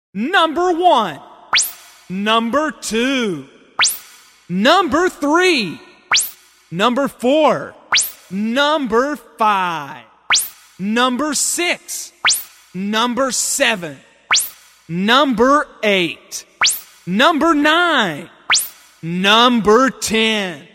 Number 1. Number 2. Number 3. Number 4. Number 5. Number 6. Number 7. Number 8. Number 9. Number 10.